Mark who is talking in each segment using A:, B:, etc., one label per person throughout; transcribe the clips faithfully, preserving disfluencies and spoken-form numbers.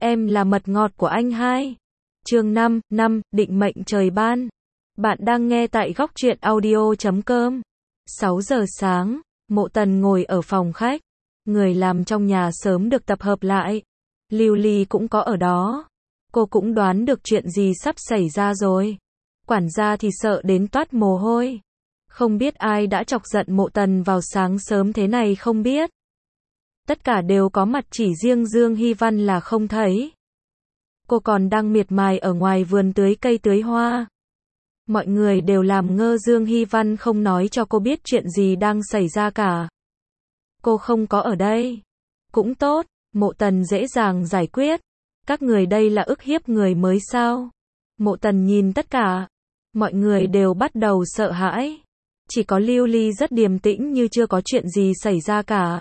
A: Em là mật ngọt của anh hai. Chương năm, năm, định mệnh trời ban. Bạn đang nghe tại góc truyện audio chấm com. sáu giờ sáng, Mộ Tần ngồi ở phòng khách. Người làm trong nhà sớm được tập hợp lại. Lưu Ly cũng có ở đó. Cô cũng đoán được chuyện gì sắp xảy ra rồi. Quản gia thì sợ đến toát mồ hôi. Không biết ai đã chọc giận Mộ Tần vào sáng sớm thế này không biết. Tất cả đều có mặt chỉ riêng Dương Hy Văn là không thấy. Cô còn đang miệt mài ở ngoài vườn tưới cây tưới hoa. Mọi người đều làm ngơ Dương Hy Văn không nói cho cô biết chuyện gì đang xảy ra cả. Cô không có ở đây. Cũng tốt, Mộ Tần dễ dàng giải quyết. Các người đây là ức hiếp người mới sao? Mộ Tần nhìn tất cả. Mọi người đều bắt đầu sợ hãi. Chỉ có Lưu Ly rất điềm tĩnh như chưa có chuyện gì xảy ra cả.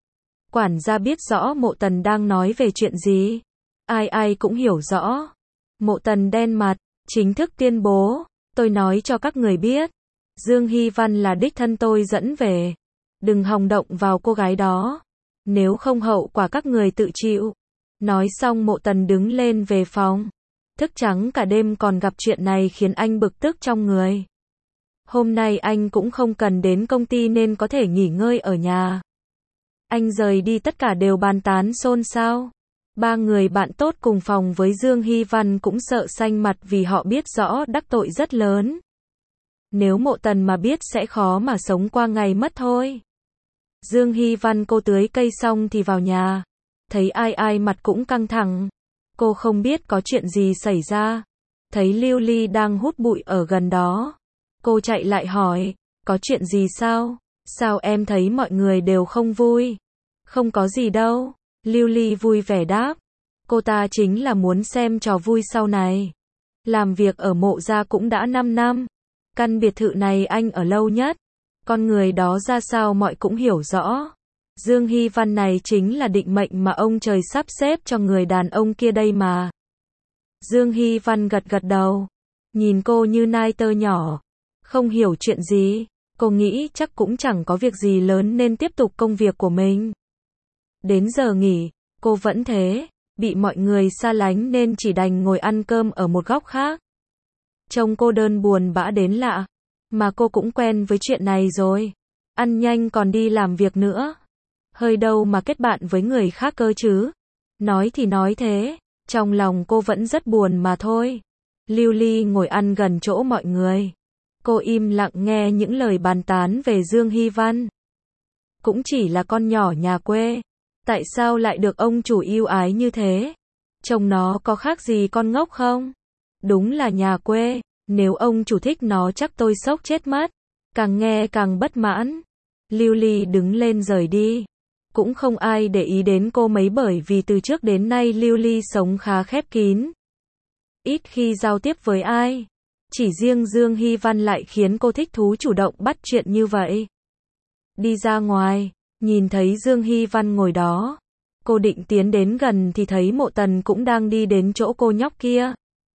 A: Quản gia biết rõ Mộ Tần đang nói về chuyện gì. Ai ai cũng hiểu rõ. Mộ Tần đen mặt, chính thức tuyên bố. Tôi nói cho các người biết. Dương Hy Văn là đích thân tôi dẫn về. Đừng hòng động vào cô gái đó. Nếu không hậu quả các người tự chịu. Nói xong Mộ Tần đứng lên về phòng. Thức trắng cả đêm còn gặp chuyện này khiến anh bực tức trong người. Hôm nay anh cũng không cần đến công ty nên có thể nghỉ ngơi ở nhà. Anh rời đi tất cả đều bàn tán xôn xao. Ba người bạn tốt cùng phòng với Dương Hy Văn cũng sợ xanh mặt vì họ biết rõ đắc tội rất lớn. Nếu Mộ Tần mà biết sẽ khó mà sống qua ngày mất thôi. Dương Hy Văn cô tưới cây xong thì vào nhà. Thấy ai ai mặt cũng căng thẳng. Cô không biết có chuyện gì xảy ra. Thấy Lưu Ly đang hút bụi ở gần đó. Cô chạy lại hỏi, có chuyện gì sao? Sao em thấy mọi người đều không vui? Không có gì đâu. Lưu Ly vui vẻ đáp. Cô ta chính là muốn xem trò vui sau này. Làm việc ở Mộ gia cũng đã năm năm. Căn biệt thự này anh ở lâu nhất. Con người đó ra sao mọi cũng hiểu rõ. Dương Hy Văn này chính là định mệnh mà ông trời sắp xếp cho người đàn ông kia đây mà. Dương Hy Văn gật gật đầu. Nhìn cô như nai tơ nhỏ. Không hiểu chuyện gì. Cô nghĩ chắc cũng chẳng có việc gì lớn nên tiếp tục công việc của mình. Đến giờ nghỉ, cô vẫn thế. Bị mọi người xa lánh nên chỉ đành ngồi ăn cơm ở một góc khác. Trông cô đơn buồn bã đến lạ. Mà cô cũng quen với chuyện này rồi. Ăn nhanh còn đi làm việc nữa. Hơi đâu mà kết bạn với người khác cơ chứ. Nói thì nói thế. Trong lòng cô vẫn rất buồn mà thôi. Lưu Ly ngồi ăn gần chỗ mọi người. Cô im lặng nghe những lời bàn tán về Dương Hy Văn. Cũng chỉ là con nhỏ nhà quê. Tại sao lại được ông chủ yêu ái như thế? Trông nó có khác gì con ngốc không? Đúng là nhà quê. Nếu ông chủ thích nó chắc tôi sốc chết mất. Càng nghe càng bất mãn. Lưu Ly đứng lên rời đi. Cũng không ai để ý đến cô mấy bởi vì từ trước đến nay Lưu Ly sống khá khép kín. Ít khi giao tiếp với ai. Chỉ riêng Dương Hy Văn lại khiến cô thích thú chủ động bắt chuyện như vậy. Đi ra ngoài, nhìn thấy Dương Hy Văn ngồi đó. Cô định tiến đến gần thì thấy Mộ Tần cũng đang đi đến chỗ cô nhóc kia.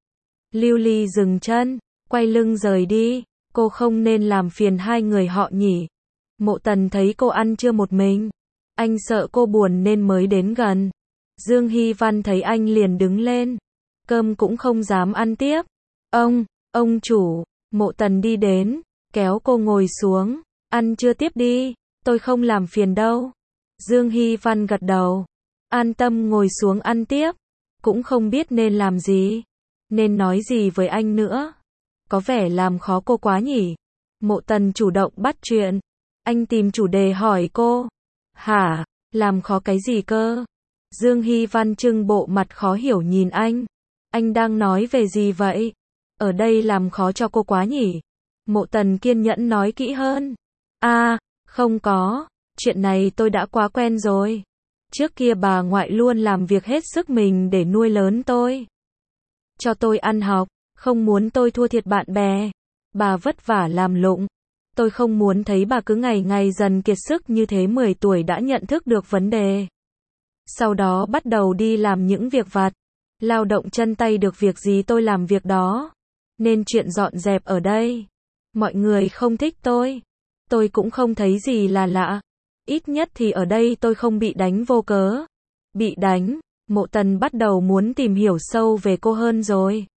A: Lưu Ly dừng chân, quay lưng rời đi. Cô không nên làm phiền hai người họ nhỉ. Mộ Tần thấy cô ăn trưa một mình. Anh sợ cô buồn nên mới đến gần. Dương Hy Văn thấy anh liền đứng lên. Cơm cũng không dám ăn tiếp. Ông, ông chủ, Mộ Tần đi đến, kéo cô ngồi xuống. Ăn trưa tiếp đi, tôi không làm phiền đâu. Dương Hy Văn gật đầu. An tâm ngồi xuống ăn tiếp. Cũng không biết nên làm gì. Nên nói gì với anh nữa. Có vẻ làm khó cô quá nhỉ. Mộ Tần chủ động bắt chuyện. Anh tìm chủ đề hỏi cô. Hả, làm khó cái gì cơ? Dương Hy Văn trưng bộ mặt khó hiểu nhìn anh. Anh đang nói về gì vậy? Ở đây làm khó cho cô quá nhỉ? Mộ Tần kiên nhẫn nói kỹ hơn. À, không có. Chuyện này tôi đã quá quen rồi. Trước kia bà ngoại luôn làm việc hết sức mình để nuôi lớn tôi. Cho tôi ăn học, không muốn tôi thua thiệt bạn bè. Bà vất vả làm lụng. Tôi không muốn thấy bà cứ ngày ngày dần kiệt sức như thế. Mười tuổi đã nhận thức được vấn đề. Sau đó bắt đầu đi làm những việc vặt. Lao động chân tay được việc gì tôi làm việc đó. Nên chuyện dọn dẹp ở đây. Mọi người không thích tôi. Tôi cũng không thấy gì là lạ. Ít nhất thì ở đây tôi không bị đánh vô cớ. Bị đánh, Mộ Tần bắt đầu muốn tìm hiểu sâu về cô hơn rồi.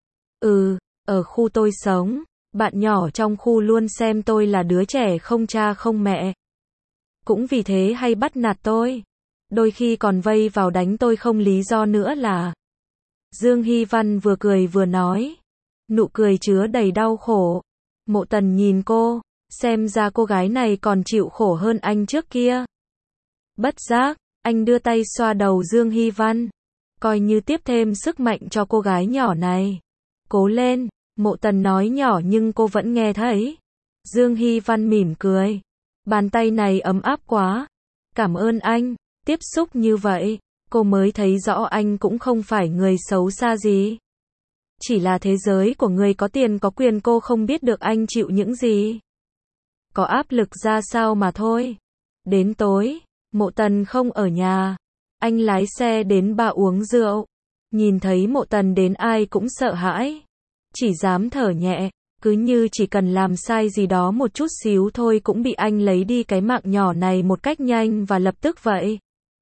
A: Ừ, ở khu tôi sống, bạn nhỏ trong khu luôn xem tôi là đứa trẻ không cha không mẹ. Cũng vì thế hay bắt nạt tôi. Đôi khi còn vây vào đánh tôi không lý do nữa là. Dương Hy Văn vừa cười vừa nói. Nụ cười chứa đầy đau khổ. Mộ Tần nhìn cô, xem ra cô gái này còn chịu khổ hơn anh trước kia. Bất giác, anh đưa tay xoa đầu Dương Hy Văn, coi như tiếp thêm sức mạnh cho cô gái nhỏ này. Cố lên, Mộ Tần nói nhỏ nhưng cô vẫn nghe thấy. Dương Hy Văn mỉm cười. Bàn tay này ấm áp quá. Cảm ơn anh, tiếp xúc như vậy, cô mới thấy rõ anh cũng không phải người xấu xa gì. Chỉ là thế giới của người có tiền có quyền cô không biết được anh chịu những gì. Có áp lực ra sao mà thôi. Đến tối, Mộ Tần không ở nhà. Anh lái xe đến bar uống rượu. Nhìn thấy Mộ Tần đến ai cũng sợ hãi. Chỉ dám thở nhẹ, cứ như chỉ cần làm sai gì đó một chút xíu thôi cũng bị anh lấy đi cái mạng nhỏ này một cách nhanh và lập tức vậy.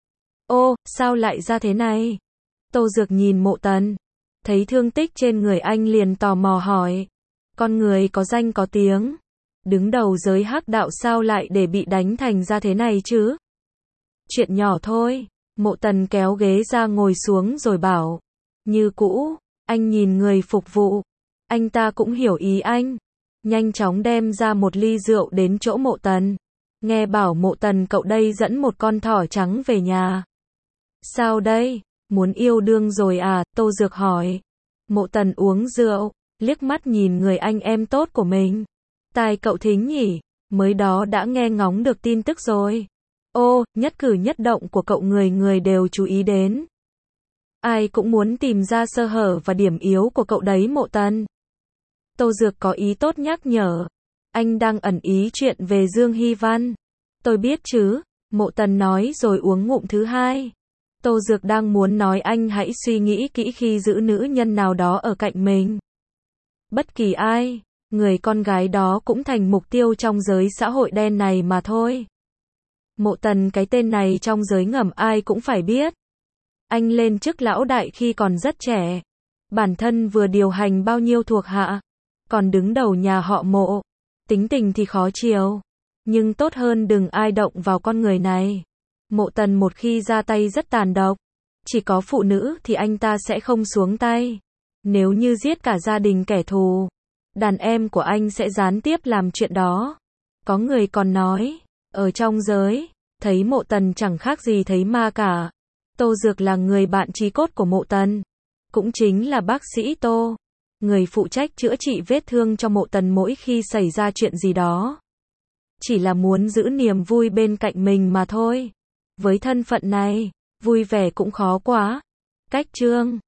A: Ô, sao lại ra thế này? Tô Dược nhìn Mộ Tần, thấy thương tích trên người anh liền tò mò hỏi. Con người có danh có tiếng, đứng đầu giới hắc đạo sao lại để bị đánh thành ra thế này chứ? Chuyện nhỏ thôi. Mộ Tần kéo ghế ra ngồi xuống rồi bảo. Như cũ, anh nhìn người phục vụ. Anh ta cũng hiểu ý anh. Nhanh chóng đem ra một ly rượu đến chỗ Mộ Tần. Nghe bảo Mộ Tần cậu đây dẫn một con thỏ trắng về nhà. Sao đây? Muốn yêu đương rồi à? Tô Dược hỏi. Mộ Tần uống rượu, liếc mắt nhìn người anh em tốt của mình. Tai cậu thính nhỉ? Mới đó đã nghe ngóng được tin tức rồi. Ô, nhất cử nhất động của cậu người người đều chú ý đến. Ai cũng muốn tìm ra sơ hở và điểm yếu của cậu đấy Mộ Tần. Tô Dược có ý tốt nhắc nhở. Anh đang ẩn ý chuyện về Dương Hy Văn. Tôi biết chứ, Mộ Tần nói rồi uống ngụm thứ hai. Tô Dược đang muốn nói anh hãy suy nghĩ kỹ khi giữ nữ nhân nào đó ở cạnh mình. Bất kỳ ai, người con gái đó cũng thành mục tiêu trong giới xã hội đen này mà thôi. Mộ Tần cái tên này trong giới ngầm ai cũng phải biết. Anh lên chức lão đại khi còn rất trẻ. Bản thân vừa điều hành bao nhiêu thuộc hạ. Còn đứng đầu nhà họ Mộ. Tính tình thì khó chiều. Nhưng tốt hơn đừng ai động vào con người này. Mộ Tần một khi ra tay rất tàn độc. Chỉ có phụ nữ thì anh ta sẽ không xuống tay. Nếu như giết cả gia đình kẻ thù, đàn em của anh sẽ gián tiếp làm chuyện đó. Có người còn nói, ở trong giới, thấy Mộ Tần chẳng khác gì thấy ma cả. Tô Dược là người bạn chí cốt của Mộ Tần. Cũng chính là bác sĩ Tô. Người phụ trách chữa trị vết thương cho Mộ Tần mỗi khi xảy ra chuyện gì đó. Chỉ là muốn giữ niềm vui bên cạnh mình mà thôi. Với thân phận này, vui vẻ cũng khó quá. Cách chương